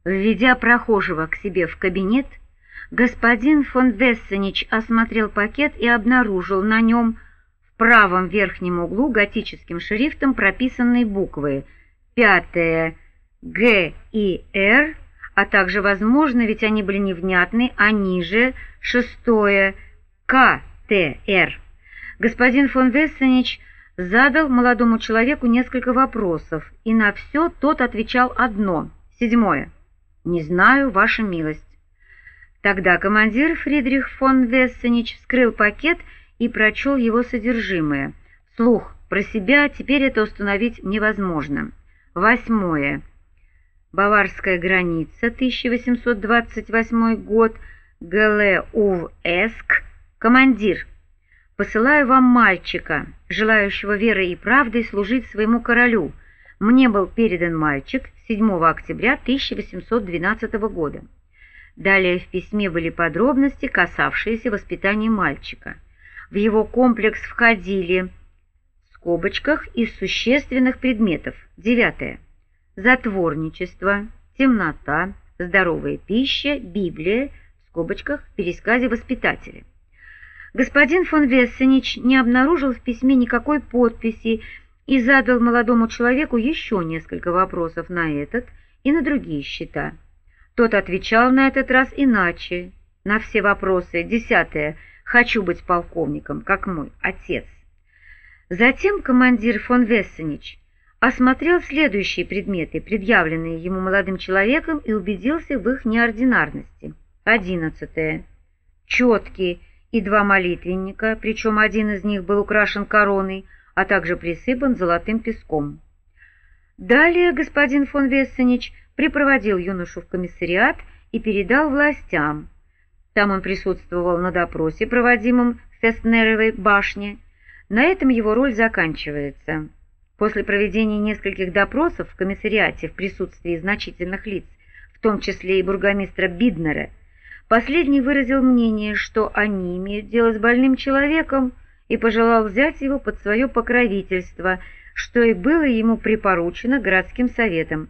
Введя прохожего к себе в кабинет, господин фон Вессенич осмотрел пакет и обнаружил на нем в правом верхнем углу готическим шрифтом прописанные буквы: пятое «Г» и «Р», а также, возможно, ведь они были невнятны, а ниже шестое «К», «Т», «Р». Господин фон Вессенич задал молодому человеку несколько вопросов, и на все тот отвечал одно: седьмое: «Не знаю, ваша милость». Тогда командир Фридрих фон Вессенич вскрыл пакет и прочел его содержимое. Вслух, про себя, теперь это установить невозможно. Восьмое. Баварская граница, 1828 год, ГЛУВСК. Командир, посылаю вам мальчика, желающего верой и правдой служить своему королю. Мне был передан мальчик 7 октября 1812 года. Далее в письме были подробности, касавшиеся воспитания мальчика. В его комплекс входили, в скобочках, из существенных предметов: девятое — затворничество, темнота, здоровая пища, Библия, в скобочках, в пересказе воспитателя. Господин фон Вессенич не обнаружил в письме никакой подписи и задал молодому человеку еще несколько вопросов на этот и на другие счета. Тот отвечал на этот раз иначе, на все вопросы. Десятое: «Хочу быть полковником, как мой отец». Затем командир фон Вессенич осмотрел следующие предметы, предъявленные ему молодым человеком, и убедился в их неординарности. 11. Четки и 2 молитвенника, причем один из них был украшен короной, а также присыпан золотым песком. Далее господин фон Вессенич припроводил юношу в комиссариат и передал властям. Там он присутствовал на допросе, проводимом в Фестнеровой башне. На этом его роль заканчивается. После проведения нескольких допросов в комиссариате в присутствии значительных лиц, в том числе и бургомистра Биднера, последний выразил мнение, что они имеют дело с больным человеком, и пожелал взять его под свое покровительство, что и было ему припоручено городским советом.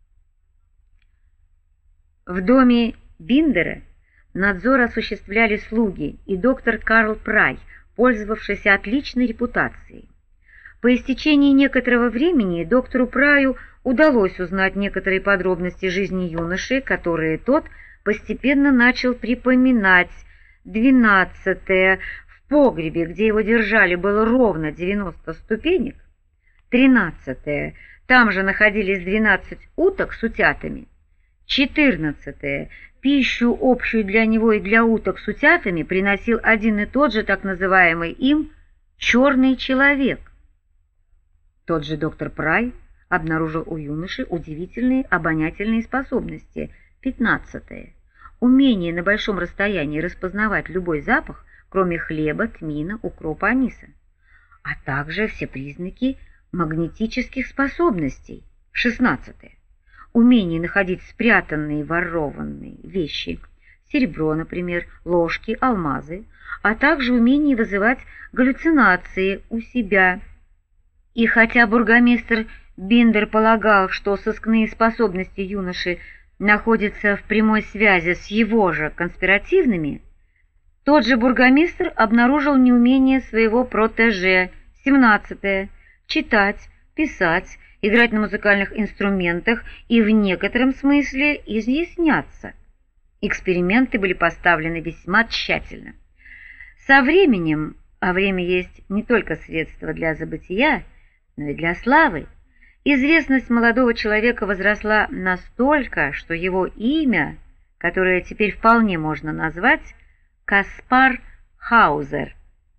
В доме Биндера надзор осуществляли слуги и доктор Карл Прай, пользовавшийся отличной репутацией. По истечении некоторого времени доктору Праю удалось узнать некоторые подробности жизни юноши, которые тот постепенно начал припоминать. 12. В погребе, где его держали, было ровно 90 ступенек. 13. Там же находились 12 уток с утятами. 14. Пищу, общую для него и для уток с утятами, приносил один и тот же так называемый им «черный человек». Тот же доктор Прай обнаружил у юноши удивительные обонятельные способности. 15. Умение на большом расстоянии распознавать любой запах, кроме хлеба, тмина, укропа, аниса, а также все признаки магнетических способностей. 16. Умение находить спрятанные, ворованные вещи, серебро, например, ложки, алмазы, а также умение вызывать галлюцинации у себя. И хотя бургомистр Биндер полагал, что сыскные способности юноши находятся в прямой связи с его же конспиративными, тот же бургомистр обнаружил неумение своего протеже. 17. Читать, писать, играть на музыкальных инструментах и в некотором смысле изъясняться. Эксперименты были поставлены весьма тщательно. Со временем, а время есть не только средство для забытия, но и для славы, известность молодого человека возросла настолько, что его имя, которое теперь вполне можно назвать Каспар Хаузер.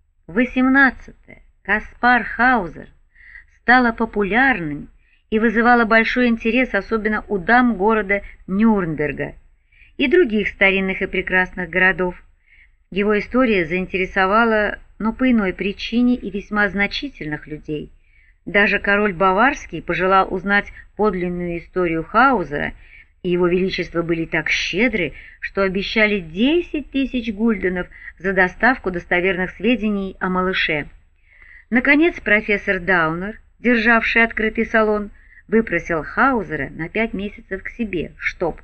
18. Каспар Хаузер стала популярным и вызывала большой интерес, особенно у дам города Нюрнберга и других старинных и прекрасных городов. Его история заинтересовала, но по иной причине, и весьма значительных людей. Даже король Баварский пожелал узнать подлинную историю Хаузера, и его величество были так щедры, что обещали 10 000 гульденов за доставку достоверных сведений о малыше. Наконец профессор Даунер, державший открытый салон, выпросил Хаузера на 5 месяцев к себе, чтоб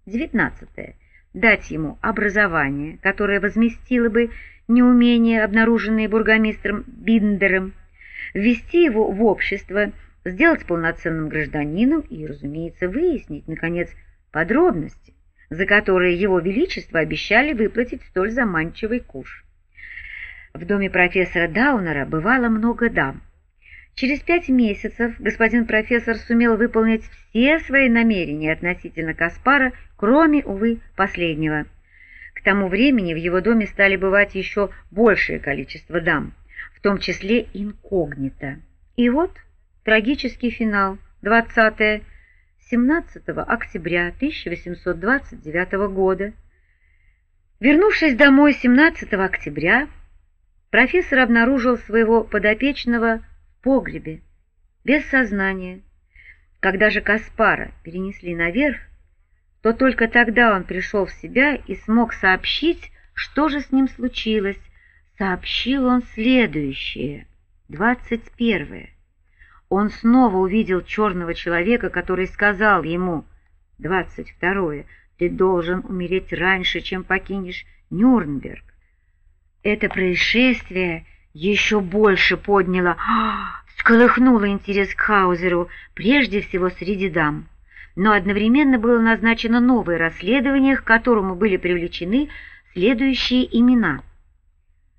19. Дать ему образование, которое возместило бы неумения, обнаруженные бургомистром Биндером, ввести его в общество, сделать полноценным гражданином и, разумеется, выяснить, наконец, подробности, за которые его величество обещали выплатить столь заманчивый куш. В доме профессора Даунера бывало много дам. Через 5 месяцев господин профессор сумел выполнить все свои намерения относительно Каспара, кроме, увы, последнего. К тому времени в его доме стали бывать еще большее количество дам, в том числе инкогнито. И вот трагический финал, 17 октября 1829 года. Вернувшись домой 17 октября, профессор обнаружил своего подопечного в погребе, без сознания. Когда же Каспара перенесли наверх, то только тогда он пришел в себя и смог сообщить, что же с ним случилось. Сообщил он следующее. 21. Он снова увидел черного человека, который сказал ему, 22. Ты должен умереть раньше, чем покинешь Нюрнберг. Это происшествие еще больше всколыхнуло интерес к Хаузеру, прежде всего среди дам. Но одновременно было назначено новое расследование, к которому были привлечены следующие имена.